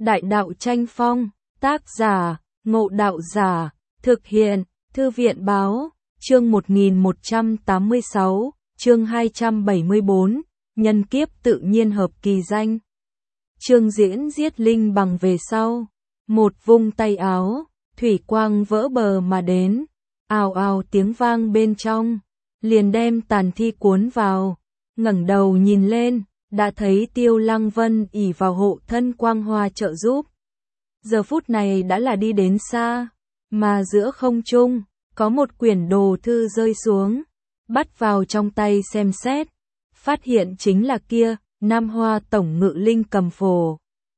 Đại đạo tranh phong, tác giả, Ngộ Đạo Giả, thực hiện, Thư viện báo, chương 1186, chương 274, nhân kiếp tự nhiên hợp kỳ danh. Trương Diễn giết linh bằng về sau, một vung tay áo, thủy quang vỡ bờ mà đến, ào ào tiếng vang bên trong, liền đem tàn thi cuốn vào, ngẩng đầu nhìn lên, đã thấy Tiêu Lăng Vân ỷ vào hộ thân quang hoa trợ giúp. Giờ phút này đã là đi đến xa, mà giữa không trung, có một quyển đồ thư rơi xuống, bắt vào trong tay xem xét, phát hiện chính là kia, Nam Hoa Tổng Ngự Linh Cầm Phổ.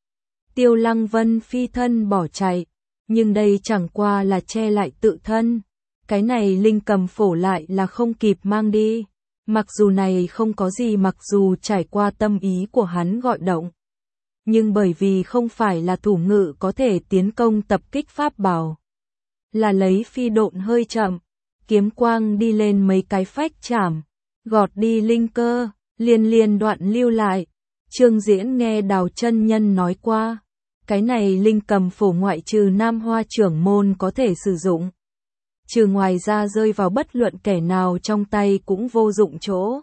Tiêu Lăng Vân phi thân bỏ chạy, nhưng đây chẳng qua là che lại tự thân, cái này Linh Cầm Phổ lại là không kịp mang đi. Mặc dù này không có gì, mặc dù trải qua tâm ý của hắn gọi động, nhưng bởi vì không phải là thủ ngự có thể tiến công tập kích pháp bảo, là lấy phi độn hơi chậm, kiếm quang đi lên mấy cái phách chảm, gọt đi linh cơ, liên đoạn lưu lại. Trương Diễn nghe Đào chân nhân nói qua, cái này Linh Cầm Phổ ngoại trừ Nam Hoa trưởng môn có thể sử dụng, trừ ngoài ra rơi vào bất luận kẻ nào trong tay cũng vô dụng chỗ.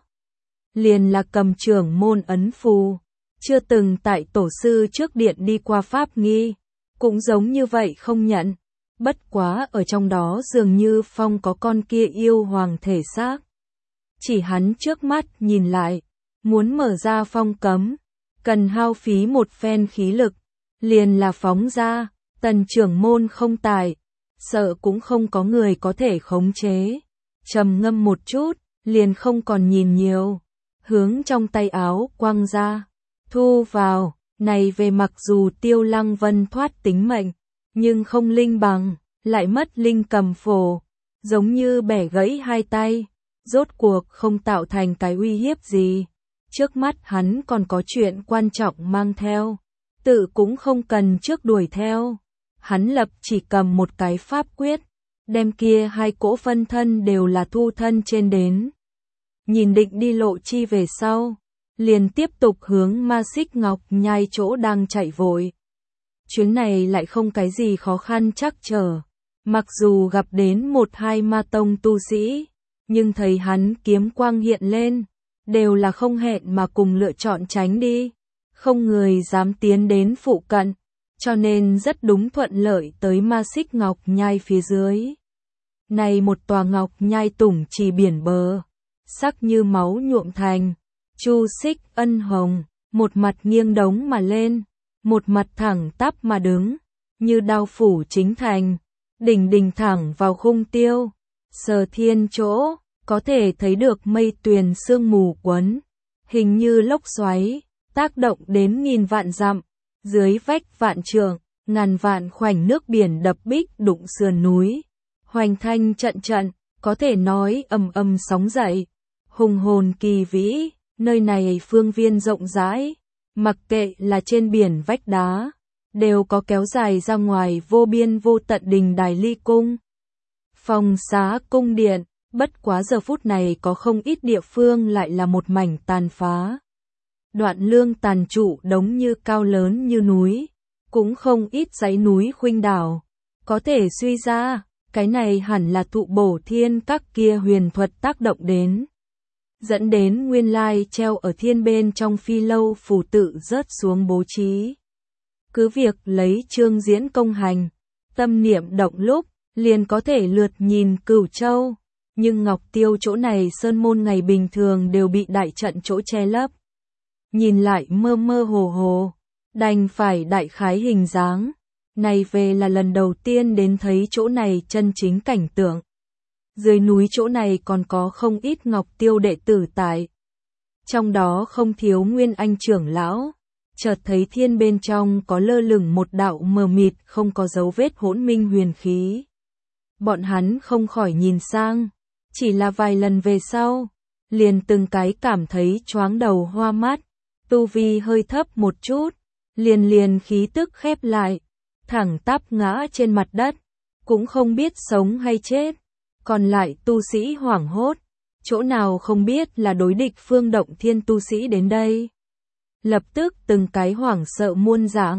Liền là cầm trưởng môn ấn phù, chưa từng tại tổ sư trước điện đi qua pháp nghi, cũng giống như vậy không nhận. Bất quá ở trong đó dường như phong có con kia yêu hoàng thể xác. Chỉ hắn trước mắt nhìn lại, muốn mở ra phong cấm, cần hao phí một phen khí lực, liền là phóng ra, Tần trưởng môn không tài, sợ cũng không có người có thể khống chế. Trầm ngâm một chút, liền không còn nhìn nhiều, hướng trong tay áo quăng ra, thu vào. Này về mặc dù Tiêu Lăng Vân thoát tính mệnh, nhưng không linh bằng, lại mất Linh Cầm Phổ, giống như bẻ gãy hai tay, rốt cuộc không tạo thành cái uy hiếp gì. Trước mắt hắn còn có chuyện quan trọng mang theo, tự cũng không cần trước đuổi theo. Hắn lập chỉ cầm một cái pháp quyết, đem kia hai cỗ phân thân đều là thu thân trên đến. Nhìn định đi lộ chi về sau, liền tiếp tục hướng Ma Xích Ngọc Nhai chỗ đang chạy vội. Chuyến này lại không cái gì khó khăn trắc trở, mặc dù gặp đến một hai ma tông tu sĩ, nhưng thấy hắn kiếm quang hiện lên, đều là không hẹn mà cùng lựa chọn tránh đi, không người dám tiến đến phụ cận. Cho nên rất đúng thuận lợi tới Ma Xích Ngọc Nhai phía dưới. Này một tòa ngọc nhai tủng trì biển bờ, sắc như máu nhuộm thành, chu xích ân hồng, một mặt nghiêng đống mà lên, một mặt thẳng tắp mà đứng, như đao phủ chính thành, đỉnh thẳng vào khung tiêu, sờ thiên chỗ, có thể thấy được mây tuyền sương mù quấn, hình như lốc xoáy, tác động đến nghìn vạn dặm. Dưới vách vạn trượng, ngàn vạn khoảnh nước biển đập bích đụng sườn núi, hoành thanh trận, có thể nói ầm sóng dậy, hùng hồn kỳ vĩ. Nơi này phương viên rộng rãi, mặc kệ là trên biển vách đá, đều có kéo dài ra ngoài vô biên vô tận đình đài ly cung, phòng xá cung điện. Bất quá giờ phút này có không ít địa phương lại là một mảnh tàn phá. Đoạn lương tàn trụ đống như cao lớn như núi, cũng không ít dãy núi khuynh đảo. Có thể suy ra, cái này hẳn là thụ bổ thiên các kia huyền thuật tác động đến. Dẫn đến nguyên lai treo ở thiên bên trong phi lâu phù tự rớt xuống bố trí. Cứ việc lấy Trương Diễn công hành, tâm niệm động lúc, liền có thể lượt nhìn Cửu Châu. Nhưng Ngọc Tiêu chỗ này sơn môn ngày bình thường đều bị đại trận chỗ che lấp. Nhìn lại mơ hồ, đành phải đại khái hình dáng. Này về là lần đầu tiên đến thấy chỗ này chân chính cảnh tượng. Dưới núi chỗ này còn có không ít Ngọc Tiêu đệ tử tại. Trong đó không thiếu Nguyên Anh trưởng lão. Chợt thấy thiên bên trong có lơ lửng một đạo mờ mịt không có dấu vết hỗn minh huyền khí. Bọn hắn không khỏi nhìn sang, chỉ là vài lần về sau, liền từng cái cảm thấy choáng đầu hoa mắt. Tu vi hơi thấp một chút, liền khí tức khép lại, thẳng tắp ngã trên mặt đất, cũng không biết sống hay chết. Còn lại tu sĩ hoảng hốt, chỗ nào không biết là đối địch Phương Động Thiên tu sĩ đến đây. Lập tức từng cái hoảng sợ muôn dạng,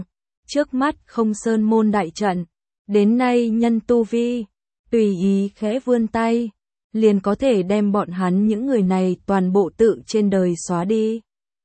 Trước mắt không sơn môn đại trận, đến nay nhân tu vi, tùy ý khẽ vươn tay, liền có thể đem bọn hắn những người này toàn bộ tự trên đời xóa đi.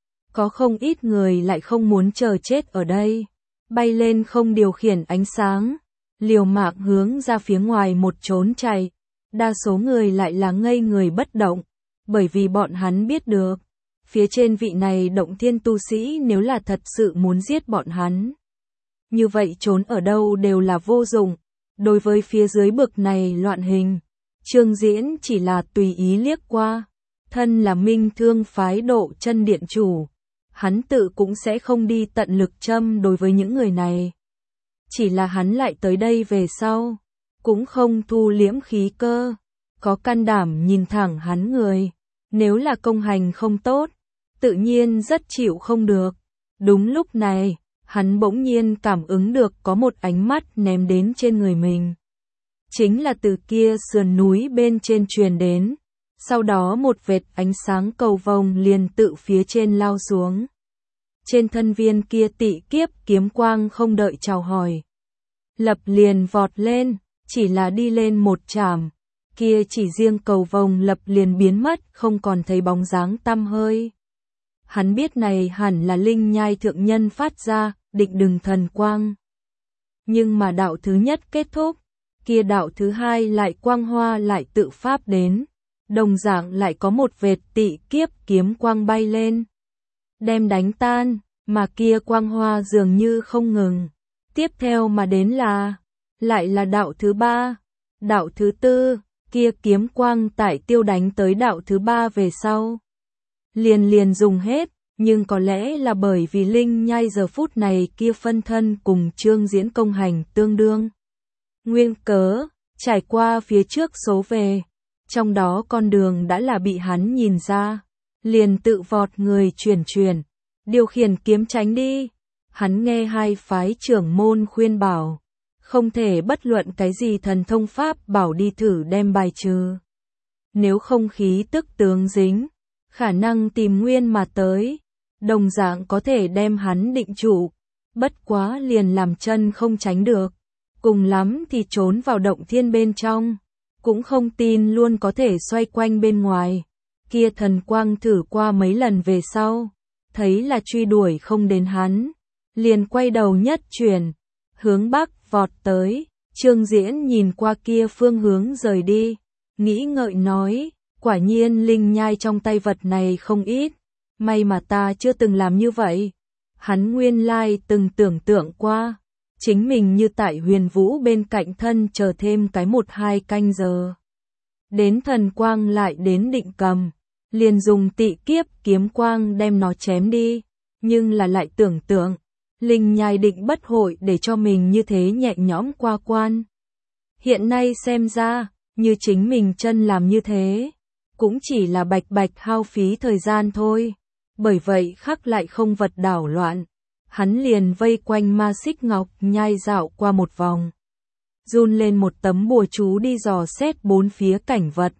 Có không ít người lại không muốn chờ chết ở đây, bay lên không điều khiển ánh sáng, liều mạng hướng ra phía ngoài một trốn chạy. Đa số người lại là ngây người bất động, bởi vì bọn hắn biết được, phía trên vị này động thiên tu sĩ nếu là thật sự muốn giết bọn hắn, như vậy trốn ở đâu đều là vô dụng. Đối với phía dưới bực này loạn hình, Trương Diễn chỉ là tùy ý liếc qua, thân là Minh Thương phái Độ Chân điện chủ, hắn tự cũng sẽ không đi tận lực châm đối với những người này. Chỉ là hắn lại tới đây về sau, cũng không thu liễm khí cơ, có can đảm nhìn thẳng hắn người, nếu là công hành không tốt, tự nhiên rất chịu không được. Đúng lúc này, hắn bỗng nhiên cảm ứng được có một ánh mắt ném đến trên người mình. Chính là từ kia sườn núi bên trên truyền đến, sau đó một vệt ánh sáng cầu vồng liền tự phía trên lao xuống. Trên thân viên kia tị kiếp kiếm quang không đợi chào hỏi, lập liền vọt lên, chỉ là đi lên một chạm, kia chỉ riêng cầu vồng lập liền biến mất, không còn thấy bóng dáng tăm hơi. Hắn biết này hẳn là linh nhai thượng nhân phát ra, định đừng thần quang. Nhưng mà đạo thứ nhất kết thúc, kia đạo thứ hai lại quang hoa lại tự pháp đến, đồng dạng lại có một vệt tị kiếp kiếm quang bay lên, đem đánh tan, mà kia quang hoa dường như không ngừng. Tiếp theo mà đến là, lại là đạo thứ ba, đạo thứ tư, kia kiếm quang tại tiêu đánh tới đạo thứ ba về sau. Liền dùng hết, nhưng có lẽ là bởi vì linh nhai giờ phút này kia phân thân cùng Trương Diễn công hành tương đương. Nguyên cớ, trải qua phía trước số về, trong đó con đường đã là bị hắn nhìn ra, liền tự vọt người chuyển, điều khiển kiếm tránh đi. Hắn nghe hai phái trưởng môn khuyên bảo, không thể bất luận cái gì thần thông pháp bảo đi thử đem bài trừ. Nếu không khí tức tướng dính, khả năng tìm nguyên mà tới, đồng dạng có thể đem hắn định trụ, bất quá liền làm chân không tránh được, cùng lắm thì trốn vào động thiên bên trong, cũng không tin luôn có thể xoay quanh bên ngoài. Kia thần quang thử qua mấy lần về sau, thấy là truy đuổi không đến hắn, liền quay đầu nhất chuyển, hướng bắc vọt tới. Trương Diễn nhìn qua kia phương hướng rời đi, nghĩ ngợi nói, quả nhiên linh nhai trong tay vật này không ít, may mà ta chưa từng làm như vậy. Hắn nguyên lai từng tưởng tượng qua, chính mình như tại Huyền Vũ bên cạnh thân chờ thêm cái 1-2 canh giờ. Đến thần quang lại đến định cầm, liền dùng tị kiếp kiếm quang đem nó chém đi, nhưng là lại tưởng tượng, linh nhai định bất hội để cho mình như thế nhẹ nhõm qua quan. Hiện nay xem ra, như chính mình chân làm như thế, cũng chỉ là bạch hao phí thời gian thôi. Bởi vậy khắc lại không vật đảo loạn, hắn liền vây quanh ma xích ngọc nhai dạo qua một vòng, run lên một tấm bùa chú đi dò xét bốn phía cảnh vật.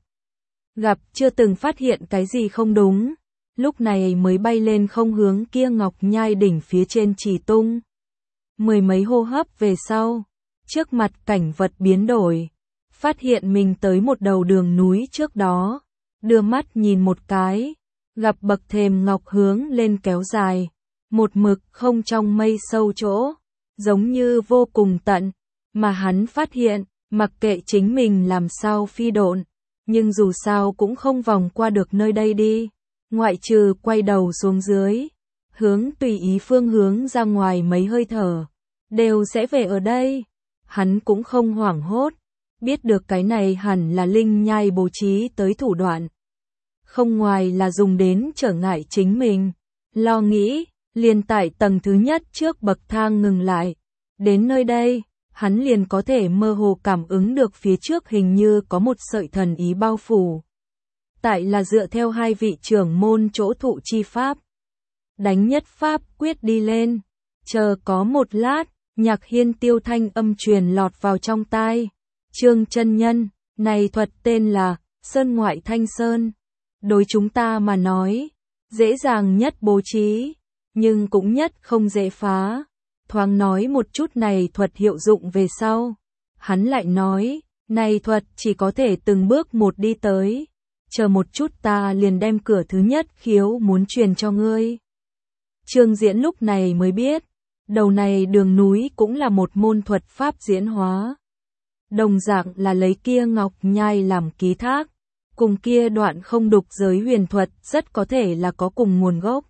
Gặp chưa từng phát hiện cái gì không đúng, lúc này mới bay lên không hướng kia ngọc nhai đỉnh phía trên chỉ tung. Mười mấy hô hấp về sau, trước mặt cảnh vật biến đổi, phát hiện mình tới một đầu đường núi trước đó, đưa mắt nhìn một cái, gặp bậc thềm ngọc hướng lên kéo dài, một mực không trong mây sâu chỗ, giống như vô cùng tận, mà hắn phát hiện, mặc kệ chính mình làm sao phi độn, nhưng dù sao cũng không vòng qua được nơi đây đi, ngoại trừ quay đầu xuống dưới, hướng tùy ý phương hướng ra ngoài mấy hơi thở, đều sẽ về ở đây. Hắn cũng không hoảng hốt, biết được cái này hẳn là linh nhai bố trí tới thủ đoạn, không ngoài là dùng đến trở ngại chính mình. Lo nghĩ, liền tại tầng thứ nhất trước bậc thang ngừng lại. Đến nơi đây, hắn liền có thể mơ hồ cảm ứng được phía trước hình như có một sợi thần ý bao phủ. Tại là dựa theo hai vị trưởng môn chỗ thụ chi pháp. Đánh nhất pháp quyết đi lên. Chờ có một lát, Nhạc Hiên tiêu thanh âm truyền lọt vào trong tai. Trương chân nhân, này thuật tên là Sơn Ngoại Thanh Sơn. Đối chúng ta mà nói, dễ dàng nhất bố trí, nhưng cũng nhất không dễ phá. thoáng nói một chút này thuật hiệu dụng về sau. Hắn lại nói, này thuật chỉ có thể từng bước một đi tới. Chờ một chút ta liền đem cửa thứ nhất khiếu muốn truyền cho ngươi. Trương Diễn lúc này mới biết, đầu này đường núi cũng là một môn thuật pháp diễn hóa. Đồng dạng là lấy kia ngọc nhai làm ký thác, cùng kia đoạn không đục giới huyền thuật rất có thể là có cùng nguồn gốc.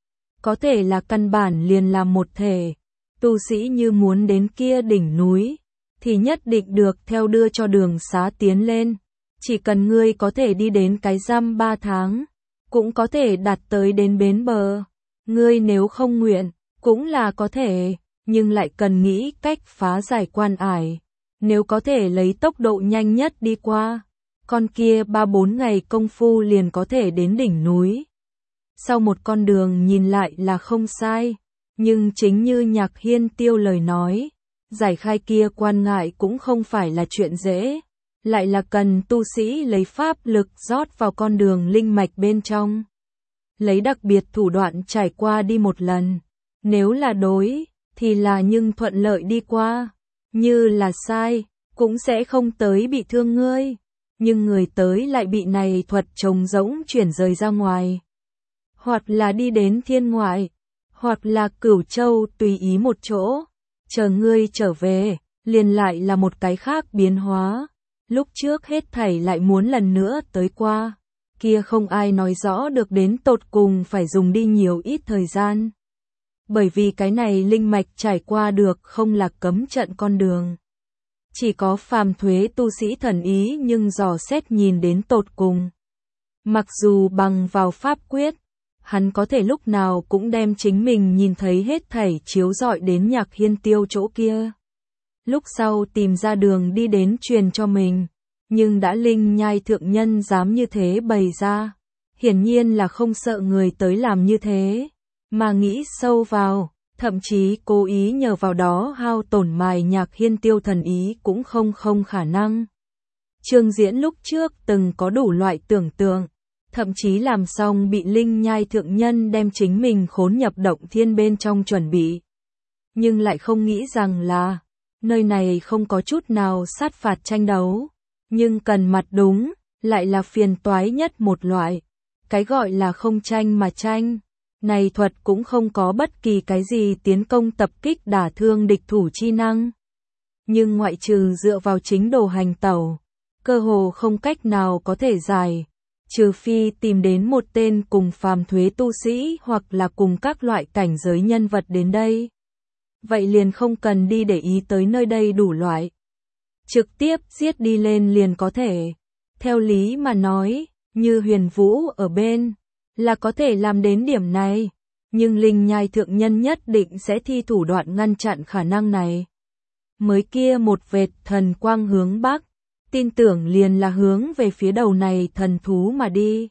Có thể là căn bản liền làm một thể, tu sĩ như muốn đến kia đỉnh núi, thì nhất định được theo đưa cho đường xá tiến lên. Chỉ cần ngươi có thể đi đến cái răm 3 tháng, cũng có thể đạt tới đến bến bờ. Ngươi nếu không nguyện, cũng là có thể, nhưng lại cần nghĩ cách phá giải quan ải. Nếu có thể lấy tốc độ nhanh nhất đi qua, con kia 3-4 ngày công phu liền có thể đến đỉnh núi. Sau một con đường nhìn lại là không sai, nhưng chính như Nhạc Hiên Tiêu lời nói, giải khai kia quan ngại cũng không phải là chuyện dễ, lại là cần tu sĩ lấy pháp lực rót vào con đường linh mạch bên trong. Lấy đặc biệt thủ đoạn trải qua đi một lần, nếu là đối, thì là nhưng thuận lợi đi qua, như là sai, cũng sẽ không tới bị thương ngươi, nhưng người tới lại bị này thuật trống rỗng chuyển rời ra ngoài. Hoặc là đi đến thiên ngoại, hoặc là Cửu Châu tùy ý một chỗ, chờ ngươi trở về, liền lại là một cái khác biến hóa. Lúc trước hết thảy lại muốn lần nữa tới qua, kia không ai nói rõ được đến tột cùng phải dùng đi nhiều ít thời gian. Bởi vì cái này linh mạch trải qua được không là cấm trận con đường. Chỉ có phàm thuế tu sĩ thần ý nhưng dò xét nhìn đến tột cùng. Mặc dù bằng vào pháp quyết, hắn có thể lúc nào cũng đem chính mình nhìn thấy hết thảy chiếu rọi đến Nhạc Hiên Tiêu chỗ kia. Lúc sau tìm ra đường đi đến truyền cho mình, nhưng đã linh nhai thượng nhân dám như thế bày ra, hiển nhiên là không sợ người tới làm như thế, mà nghĩ sâu vào, thậm chí cố ý nhờ vào đó hao tổn mài Nhạc Hiên Tiêu thần ý cũng không khả năng. Trương Diễn lúc trước từng có đủ loại tưởng tượng, thậm chí làm xong bị linh nhai thượng nhân đem chính mình khốn nhập động thiên bên trong chuẩn bị. Nhưng lại không nghĩ rằng là, nơi này không có chút nào sát phạt tranh đấu, nhưng cần mặt đúng, lại là phiền toái nhất một loại. Cái gọi là không tranh mà tranh, này thuật cũng không có bất kỳ cái gì tiến công tập kích đả thương địch thủ chi năng. Nhưng ngoại trừ dựa vào chính đồ hành tẩu, cơ hồ không cách nào có thể giải, trừ phi tìm đến một tên cùng phàm thuế tu sĩ hoặc là cùng các loại cảnh giới nhân vật đến đây. Vậy liền không cần đi để ý tới nơi đây đủ loại. Trực tiếp giết đi lên liền có thể. Theo lý mà nói, như Huyền Vũ ở bên, là có thể làm đến điểm này. Nhưng linh nhai thượng nhân nhất định sẽ thi thủ đoạn ngăn chặn khả năng này. Mới kia một vệt thần quang hướng bắc, tin tưởng liền là hướng về phía đầu này thần thú mà đi.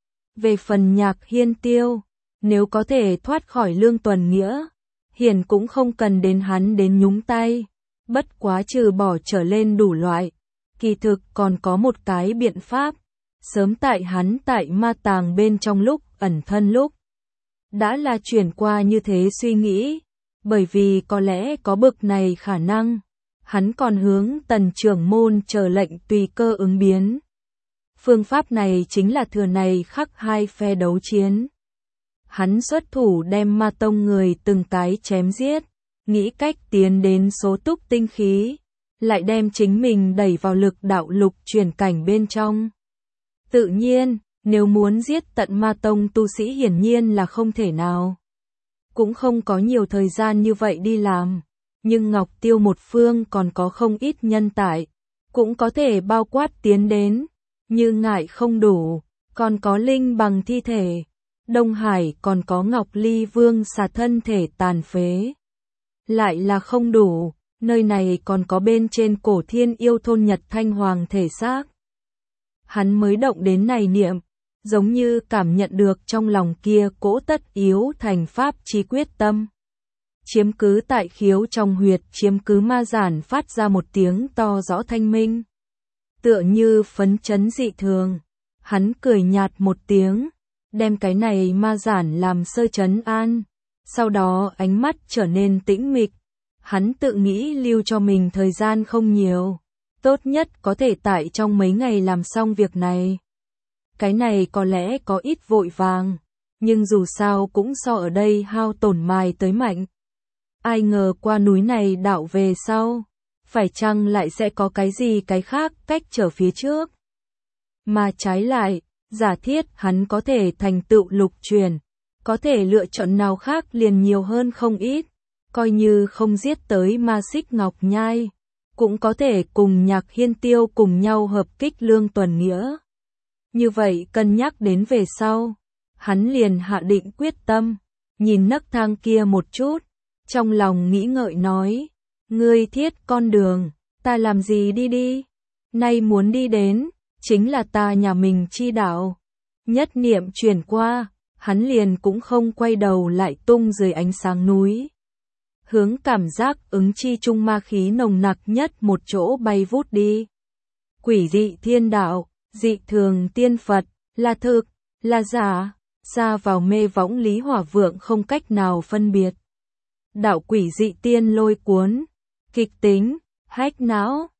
Về phần Nhạc Hiên Tiêu, nếu có thể thoát khỏi Lương Tuần Nghĩa, hiển cũng không cần đến hắn đến nhúng tay. Bất quá trừ bỏ trở lên đủ loại, kỳ thực còn có một cái biện pháp. Sớm tại hắn tại ma tàng bên trong lúc ẩn thân lúc, đã là chuyển qua như thế suy nghĩ, bởi vì có lẽ có bực này khả năng. Hắn còn hướng Tần trưởng môn chờ lệnh tùy cơ ứng biến. Phương pháp này chính là thừa này khắc hai phe đấu chiến. Hắn xuất thủ đem ma tông người từng cái chém giết, nghĩ cách tiến đến số túc tinh khí, lại đem chính mình đẩy vào lực đạo lục chuyển cảnh bên trong. Tự nhiên, nếu muốn giết tận ma tông tu sĩ hiển nhiên là không thể nào. Cũng không có nhiều thời gian như vậy đi làm. Nhưng Ngọc Tiêu một phương còn có không ít nhân tài, cũng có thể bao quát tiến đến, như ngại không đủ, còn có linh bằng thi thể, Đông Hải còn có Ngọc Ly Vương xà thân thể tàn phế. Lại là không đủ, nơi này còn có bên trên Cổ Thiên Yêu thôn Nhật Thanh Hoàng thể xác. Hắn mới động đến này niệm, giống như cảm nhận được trong lòng kia cỗ tất yếu thành pháp chi quyết tâm. Chiếm cứ tại khiếu trong huyệt, chiếm cứ ma giản phát ra một tiếng to rõ thanh minh. Tựa như phấn chấn dị thường, hắn cười nhạt một tiếng, đem cái này ma giản làm sơ trấn an, sau đó ánh mắt trở nên tĩnh mịch, Hắn tự nghĩ lưu cho mình thời gian không nhiều, tốt nhất có thể tại trong mấy ngày làm xong việc này. Cái này có lẽ có ít vội vàng, nhưng dù sao cũng so ở đây hao tổn mài tới mạnh. Ai ngờ qua núi này đảo về sau, phải chăng lại sẽ có cái gì cái khác cách trở phía trước. Mà trái lại, giả thiết hắn có thể thành tựu lục truyền, có thể lựa chọn nào khác liền nhiều hơn không ít, coi như không giết tới Ma Xích Ngọc Nhai, cũng có thể cùng Nhạc Hiên Tiêu cùng nhau hợp kích Lương Tuần Nghĩa. Như vậy cân nhắc đến về sau, hắn liền hạ định quyết tâm, nhìn nấc thang kia một chút, trong lòng nghĩ ngợi nói, ngươi thiết con đường, ta làm gì đi đi, nay muốn đi đến, chính là ta nhà mình chi đạo. Nhất niệm chuyển qua, hắn liền cũng không quay đầu lại tung dưới ánh sáng núi. Hướng cảm giác ứng chi trung ma khí nồng nặc nhất một chỗ bay vút đi. Quỷ dị thiên đạo, dị thường tiên Phật, là thực, là giả, ra vào mê võng Lý Hỏa Vượng không cách nào phân biệt. Đạo quỷ dị tiên lôi cuốn, kịch tính, hách não,